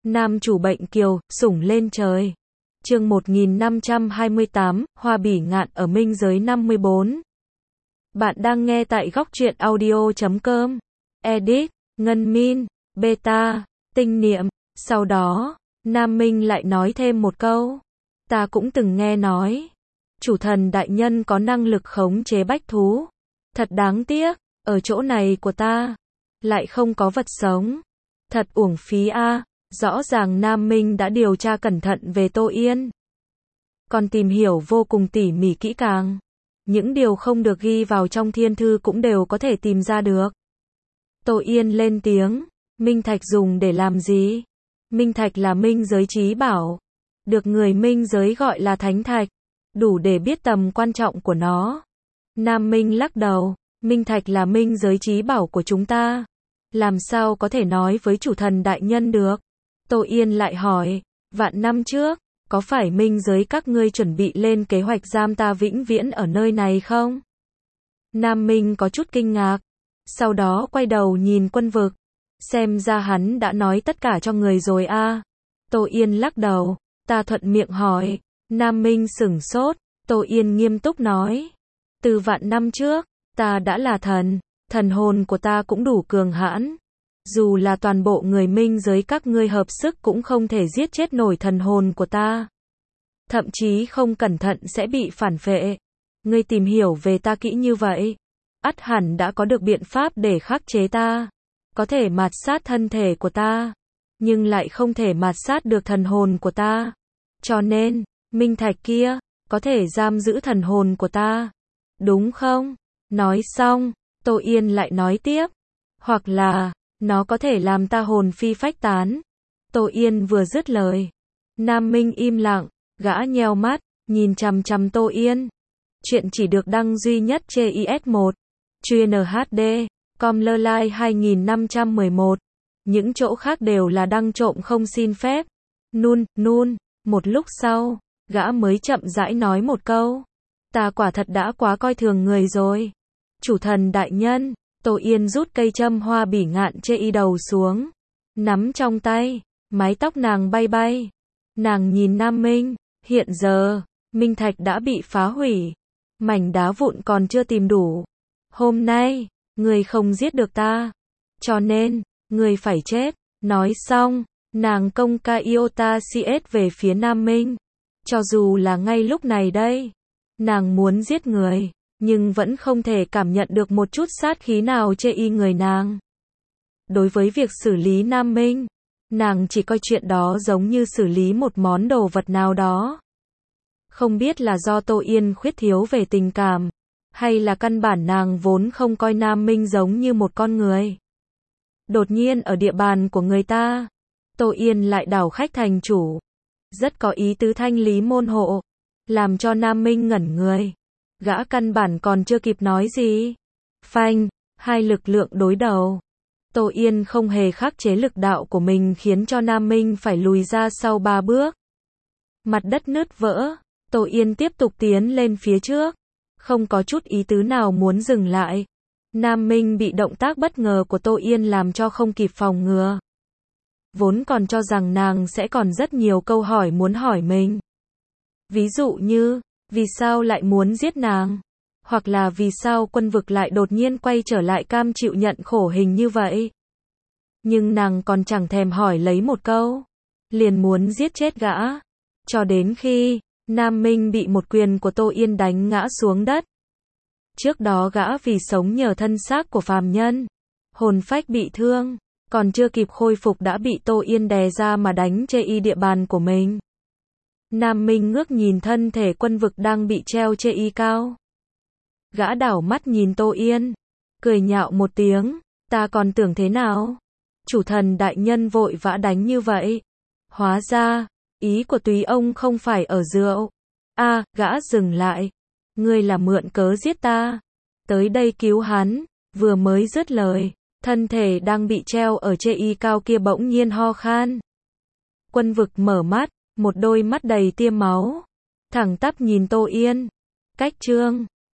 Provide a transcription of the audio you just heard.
Nam chủ bệnh kiều, sủng lên trời. Chương 1528, Hoa bỉ ngạn ở minh giới 54. Bạn đang nghe tại góc truyện audio.com. Edit, Ngân Min, Beta, Tinh Niệm. Sau đó, Nam Minh lại nói thêm một câu. Ta cũng từng nghe nói. Chủ thần đại nhân có năng lực khống chế bách thú. Thật đáng tiếc, ở chỗ này của ta, lại không có vật sống. Thật uổng phí a. Rõ ràng Nam Minh đã điều tra cẩn thận về Tô Yên. Còn tìm hiểu vô cùng tỉ mỉ kỹ càng. Những điều không được ghi vào trong thiên thư cũng đều có thể tìm ra được. Tô Yên lên tiếng, Minh Thạch dùng để làm gì? Minh Thạch là minh giới trí bảo. Được người minh giới gọi là Thánh Thạch. Đủ để biết tầm quan trọng của nó. Nam Minh lắc đầu, Minh Thạch là minh giới trí bảo của chúng ta. Làm sao có thể nói với chủ thần đại nhân được? Tô Yên lại hỏi, vạn năm trước, có phải minh giới các ngươi chuẩn bị lên kế hoạch giam ta vĩnh viễn ở nơi này không? Nam Minh có chút kinh ngạc, sau đó quay đầu nhìn Quân Vực, xem ra hắn đã nói tất cả cho người rồi a. Tô Yên lắc đầu, ta thuận miệng hỏi. Nam Minh sửng sốt, Tô Yên nghiêm túc nói, từ vạn năm trước, ta đã là thần, thần hồn của ta cũng đủ cường hãn. Dù là toàn bộ người minh giới các ngươi hợp sức cũng không thể giết chết nổi thần hồn của ta. Thậm chí không cẩn thận sẽ bị phản vệ. Ngươi tìm hiểu về ta kỹ như vậy, ắt hẳn đã có được biện pháp để khắc chế ta. Có thể mạt sát thân thể của ta, nhưng lại không thể mạt sát được thần hồn của ta. Cho nên, Minh Thạch kia, có thể giam giữ thần hồn của ta. Đúng không? Nói xong, Tô Yên lại nói tiếp. Hoặc là, nó có thể làm ta hồn phi phách tán. Tô Yên vừa dứt lời, Nam Minh im lặng, gã nheo mắt, nhìn chằm chằm Tô Yên. Chuyện chỉ được đăng duy nhất trên IS1, chuyên HD, com.lơ-lai 2511. Những chỗ khác đều là đăng trộm không xin phép. Nun. Một lúc sau, gã mới chậm rãi nói một câu. Ta quả thật đã quá coi thường người rồi. Chủ thần đại nhân. Tô Yên rút cây châm hoa bỉ ngạn chê y đầu xuống, nắm trong tay, mái tóc nàng bay bay. Nàng nhìn Nam Minh, hiện giờ, Minh Thạch đã bị phá hủy, mảnh đá vụn còn chưa tìm đủ. Hôm nay, người không giết được ta, cho nên, người phải chết. Nói xong, nàng công ca iota CS về phía Nam Minh. Cho dù là ngay lúc này đây, nàng muốn giết người, nhưng vẫn không thể cảm nhận được một chút sát khí nào chê y người nàng. Đối với việc xử lý Nam Minh, nàng chỉ coi chuyện đó giống như xử lý một món đồ vật nào đó. Không biết là do Tô Yên khuyết thiếu về tình cảm, hay là căn bản nàng vốn không coi Nam Minh giống như một con người. Đột nhiên ở địa bàn của người ta, Tô Yên lại đảo khách thành chủ. Rất có ý tứ thanh lý môn hộ, làm cho Nam Minh ngẩn người. Gã căn bản còn chưa kịp nói gì. Phanh, hai lực lượng đối đầu. Tô Yên không hề khắc chế lực đạo của mình khiến cho Nam Minh phải lùi ra sau 3 bước. Mặt đất nứt vỡ, Tô Yên tiếp tục tiến lên phía trước. Không có chút ý tứ nào muốn dừng lại. Nam Minh bị động tác bất ngờ của Tô Yên làm cho không kịp phòng ngừa. Vốn còn cho rằng nàng sẽ còn rất nhiều câu hỏi muốn hỏi mình. Ví dụ như, vì sao lại muốn giết nàng? Hoặc là vì sao Quân Vực lại đột nhiên quay trở lại cam chịu nhận khổ hình như vậy? Nhưng nàng còn chẳng thèm hỏi lấy một câu, liền muốn giết chết gã. Cho đến khi, Nam Minh bị một quyền của Tô Yên đánh ngã xuống đất. Trước đó gã vì sống nhờ thân xác của phàm nhân, hồn phách bị thương, còn chưa kịp khôi phục đã bị Tô Yên đè ra mà đánh chê y địa bàn của mình. Nam Minh ngước nhìn thân thể Quân Vực đang bị treo chê y cao. Gã đảo mắt nhìn Tô Yên, cười nhạo một tiếng, ta còn tưởng thế nào? Chủ thần đại nhân vội vã đánh như vậy. Hóa ra, ý của túy ông không phải ở rượu. Gã dừng lại. Ngươi là mượn cớ giết ta. Tới đây cứu hắn. Vừa mới dứt lời, thân thể đang bị treo ở chê y cao kia bỗng nhiên ho khan. Quân Vực mở mắt, một đôi mắt đầy tia máu, thẳng tắp nhìn Tô Yên. Cách chương